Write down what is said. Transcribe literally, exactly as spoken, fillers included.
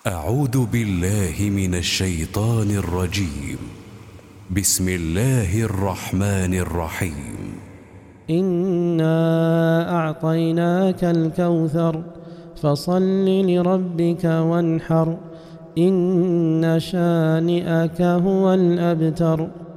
أعوذ بالله من الشيطان الرجيم. بسم الله الرحمن الرحيم. إنا أعطيناك الكوثر فصل لربك وانحر إن شانئك هو الأبتر.